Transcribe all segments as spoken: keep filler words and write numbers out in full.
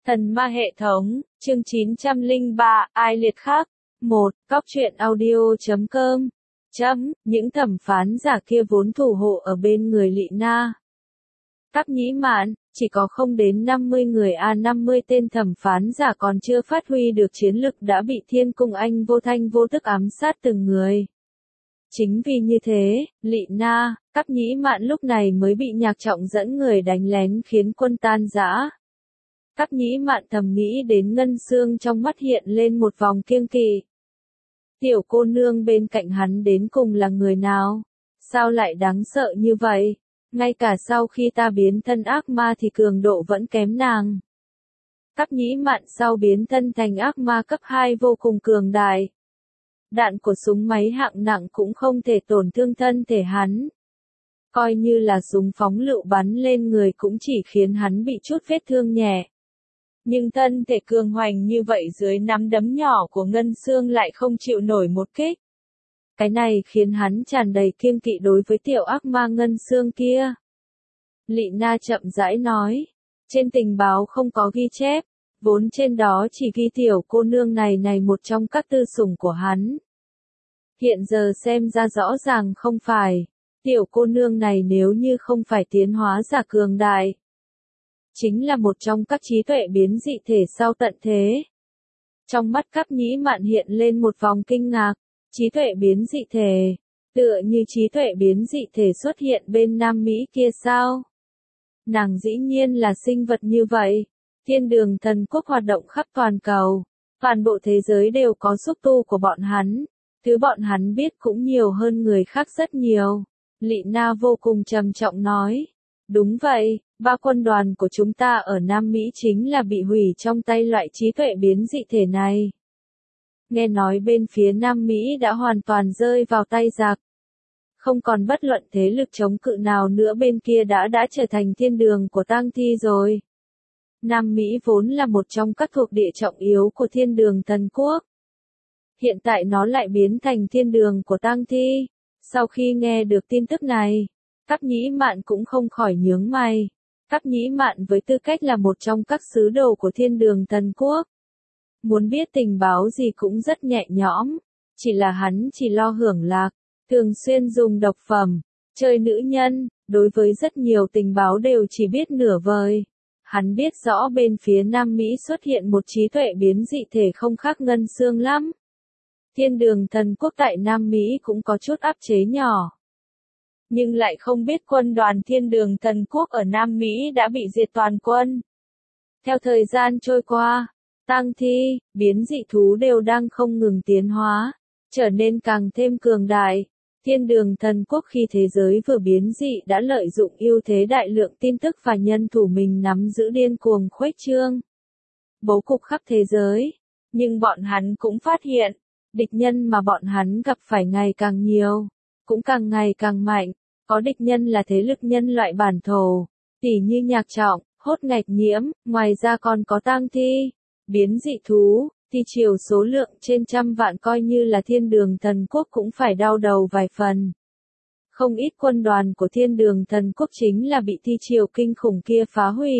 Thần ma hệ thống, chương chín trăm lẻ ba, ai liệt khắc. một. Cóc truyện audio chấm com. Chấm, những thẩm phán giả kia vốn thủ hộ ở bên người Lị Na. Tắc Nhĩ Mạn, chỉ có không đến năm mươi người a năm mươi tên thẩm phán giả còn chưa phát huy được chiến lực đã bị Thiên Cung Anh vô thanh vô tức ám sát từng người. Chính vì như thế, Lị Na, Tắc Nhĩ Mạn lúc này mới bị Nhạc Trọng dẫn người đánh lén khiến quân tan rã. Tắc Nhĩ Mạn thầm nghĩ đến Ngân Xương trong mắt hiện lên một vòng kiêng kỵ. Tiểu cô nương bên cạnh hắn đến cùng là người nào? Sao lại đáng sợ như vậy? Ngay cả sau khi ta biến thân ác ma thì cường độ vẫn kém nàng. Tắc Nhĩ Mạn sau biến thân thành ác ma cấp hai vô cùng cường đại. Đạn của súng máy hạng nặng cũng không thể tổn thương thân thể hắn. Coi như là súng phóng lựu bắn lên người cũng chỉ khiến hắn bị chút vết thương nhẹ. Nhưng thân thể cường hoành như vậy dưới nắm đấm nhỏ của Ngân Xương lại không chịu nổi một kích. Cái này khiến hắn tràn đầy kiêng kỵ đối với tiểu ác ma Ngân Xương kia. Lị Na chậm rãi nói, trên tình báo không có ghi chép, vốn trên đó chỉ ghi tiểu cô nương này này một trong các tư sủng của hắn. Hiện giờ xem ra rõ ràng không phải, tiểu cô nương này nếu như không phải tiến hóa giả cường đại, chính là một trong các trí tuệ biến dị thể sau tận thế. Trong mắt Tắc Nhĩ Mạn hiện lên một vòng kinh ngạc, trí tuệ biến dị thể, tựa như trí tuệ biến dị thể xuất hiện bên Nam Mỹ kia sao? Nàng dĩ nhiên là sinh vật như vậy. Thiên Đường Thần Quốc hoạt động khắp toàn cầu, toàn bộ thế giới đều có xúc tu của bọn hắn, thứ bọn hắn biết cũng nhiều hơn người khác rất nhiều. Lị Na vô cùng trầm trọng nói, đúng vậy, ba quân đoàn của chúng ta ở Nam Mỹ chính là bị hủy trong tay loại trí tuệ biến dị thể này. Nghe nói bên phía Nam Mỹ đã hoàn toàn rơi vào tay giặc. Không còn bất luận thế lực chống cự nào nữa, bên kia đã đã trở thành thiên đường của tang thi rồi. Nam Mỹ vốn là một trong các thuộc địa trọng yếu của Thiên Đường Thần Quốc. Hiện tại nó lại biến thành thiên đường của tang thi. Sau khi nghe được tin tức này, Tắc Nhĩ Mạn cũng không khỏi nhướng mày. Tắc Nhĩ Mạn với tư cách là một trong các sứ đồ của Thiên Đường Thần Quốc, muốn biết tình báo gì cũng rất nhẹ nhõm, chỉ là hắn chỉ lo hưởng lạc, thường xuyên dùng độc phẩm, chơi nữ nhân, đối với rất nhiều tình báo đều chỉ biết nửa vời. Hắn biết rõ bên phía Nam Mỹ xuất hiện một trí tuệ biến dị thể không khác Ngân Xương lắm. Thiên Đường Thần Quốc tại Nam Mỹ cũng có chút áp chế nhỏ. Nhưng lại không biết quân đoàn Thiên Đường Thần Quốc ở Nam Mỹ đã bị diệt toàn quân. Theo thời gian trôi qua, tang thi, biến dị thú đều đang không ngừng tiến hóa, trở nên càng thêm cường đại. Thiên Đường Thần Quốc khi thế giới vừa biến dị đã lợi dụng ưu thế đại lượng tin tức và nhân thủ mình nắm giữ điên cuồng khuếch trương, bố cục khắp thế giới. Nhưng bọn hắn cũng phát hiện, địch nhân mà bọn hắn gặp phải ngày càng nhiều, cũng càng ngày càng mạnh. Có địch nhân là thế lực nhân loại bản thổ, tỉ như Nhạc Trọng, Hốt Ngạch Nhiễm, ngoài ra còn có tang thi, biến dị thú, thì chiều số lượng trên trăm vạn, coi như là Thiên Đường Thần Quốc cũng phải đau đầu vài phần. Không ít quân đoàn của Thiên Đường Thần Quốc chính là bị thi triều kinh khủng kia phá hủy.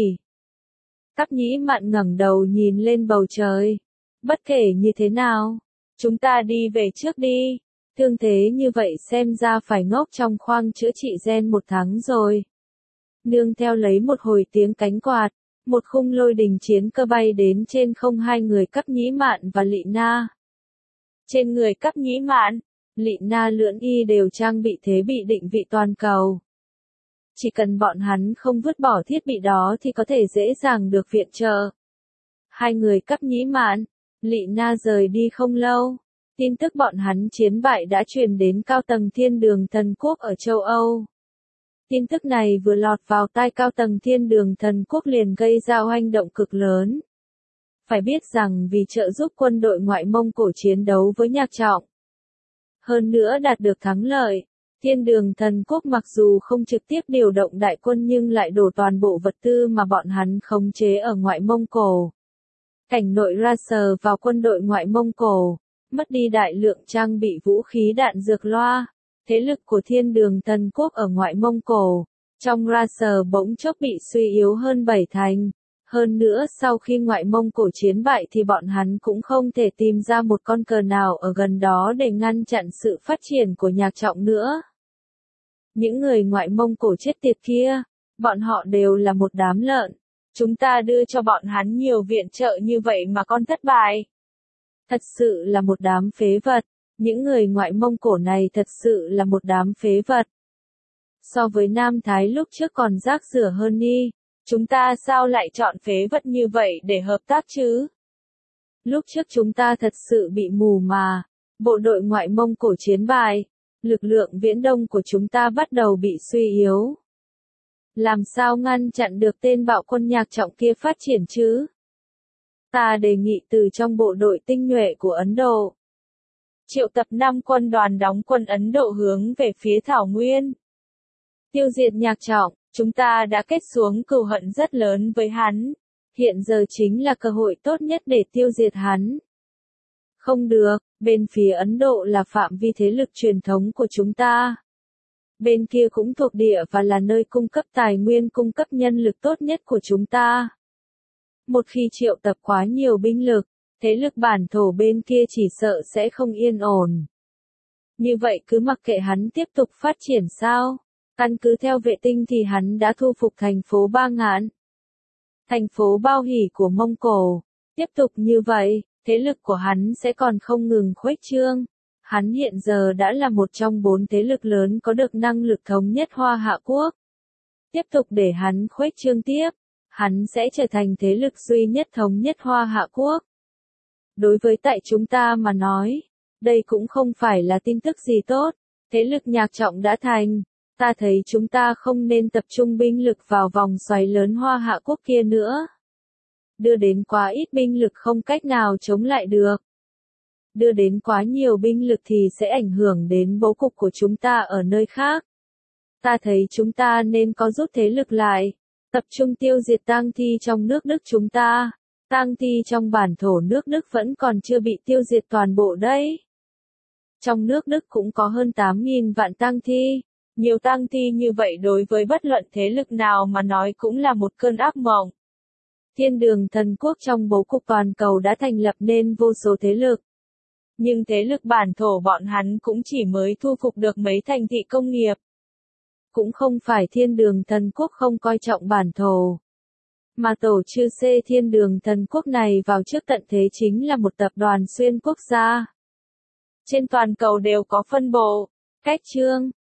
Tắc Nhĩ Mạn ngẩng đầu nhìn lên bầu trời. Bất kể như thế nào, chúng ta đi về trước đi. Thương thế như vậy xem ra phải ngốc trong khoang chữa trị gen một tháng rồi. Nương theo lấy một hồi tiếng cánh quạt, một khung lôi đình chiến cơ bay đến trên không hai người Tắc Nhĩ Mạn và Lị Na. Trên người Tắc Nhĩ Mạn, Lị Na lưỡng y đều trang bị thế bị định vị toàn cầu. Chỉ cần bọn hắn không vứt bỏ thiết bị đó thì có thể dễ dàng được viện trợ. Hai người Tắc Nhĩ Mạn, Lị Na rời đi không lâu. Tin tức bọn hắn chiến bại đã truyền đến cao tầng Thiên Đường Thần Quốc ở châu Âu. Tin tức này vừa lọt vào tai cao tầng Thiên Đường Thần Quốc liền gây ra hoành động cực lớn. Phải biết rằng vì trợ giúp quân đội ngoại Mông Cổ chiến đấu với Nhạc Trọng, hơn nữa đạt được thắng lợi, Thiên Đường Thần Quốc mặc dù không trực tiếp điều động đại quân nhưng lại đổ toàn bộ vật tư mà bọn hắn khống chế ở ngoại Mông Cổ, cảnh nội ra sờ vào quân đội ngoại Mông Cổ, mất đi đại lượng trang bị vũ khí đạn dược loa. Thế lực của Thiên Đường Thần Quốc ở ngoại Mông Cổ, trong ra sờ bỗng chốc bị suy yếu hơn bảy thành. Hơn nữa sau khi Ngoại Mông Cổ chiến bại thì bọn hắn cũng không thể tìm ra một con cờ nào ở gần đó để ngăn chặn sự phát triển của Nhạc Trọng nữa. Những người Ngoại Mông Cổ chết tiệt kia, bọn họ đều là một đám lợn. Chúng ta đưa cho bọn hắn nhiều viện trợ như vậy mà còn thất bại. Thật sự là một đám phế vật. Những người Ngoại Mông Cổ này thật sự là một đám phế vật. So với Nam Thái lúc trước còn rác rưởi hơn đi. Chúng ta sao lại chọn phế vật như vậy để hợp tác chứ? Lúc trước chúng ta thật sự bị mù mà. Bộ đội Ngoại Mông Cổ chiến bại. Lực lượng Viễn Đông của chúng ta bắt đầu bị suy yếu. Làm sao ngăn chặn được tên bạo quân Nhạc Trọng kia phát triển chứ? Ta đề nghị từ trong bộ đội tinh nhuệ của Ấn Độ. Triệu tập năm quân đoàn đóng quân Ấn Độ hướng về phía Thảo Nguyên. Tiêu diệt Nhạc Trọng, chúng ta đã kết xuống cừu hận rất lớn với hắn. Hiện giờ chính là cơ hội tốt nhất để tiêu diệt hắn. Không được, bên phía Ấn Độ là phạm vi thế lực truyền thống của chúng ta. Bên kia cũng thuộc địa và là nơi cung cấp tài nguyên cung cấp nhân lực tốt nhất của chúng ta. Một khi triệu tập quá nhiều binh lực, thế lực bản thổ bên kia chỉ sợ sẽ không yên ổn. Như vậy cứ mặc kệ hắn tiếp tục phát triển sao? Căn cứ theo vệ tinh thì hắn đã thu phục thành phố Ba Ngạn. Thành phố Bao Hỷ của Mông Cổ. Tiếp tục như vậy, thế lực của hắn sẽ còn không ngừng khuếch trương. Hắn hiện giờ đã là một trong bốn thế lực lớn có được năng lực thống nhất Hoa Hạ Quốc. Tiếp tục để hắn khuếch trương tiếp, hắn sẽ trở thành thế lực duy nhất thống nhất Hoa Hạ Quốc. Đối với tại chúng ta mà nói, đây cũng không phải là tin tức gì tốt. Thế lực Nhạc Trọng đã thành, ta thấy chúng ta không nên tập trung binh lực vào vòng xoáy lớn Hoa Hạ Quốc kia nữa. Đưa đến quá ít binh lực không cách nào chống lại được. Đưa đến quá nhiều binh lực thì sẽ ảnh hưởng đến bố cục của chúng ta ở nơi khác. Ta thấy chúng ta nên có rút thế lực lại, tập trung tiêu diệt tang thi trong nước Đức chúng ta. Tang thi trong bản thổ nước Đức vẫn còn chưa bị tiêu diệt toàn bộ đấy. Trong nước Đức cũng có hơn tám nghìn vạn tang thi. Nhiều tang thi như vậy đối với bất luận thế lực nào mà nói cũng là một cơn ác mộng. Thiên đường thần quốc trong bố cục toàn cầu đã thành lập nên vô số thế lực. Nhưng thế lực bản thổ bọn hắn cũng chỉ mới thu phục được mấy thành thị công nghiệp. Cũng không phải thiên đường thần quốc không coi trọng bản thổ. Mà tổ chư xê thiên đường thần quốc này vào trước tận thế chính là một tập đoàn xuyên quốc gia. Trên toàn cầu đều có phân bộ, cách chương,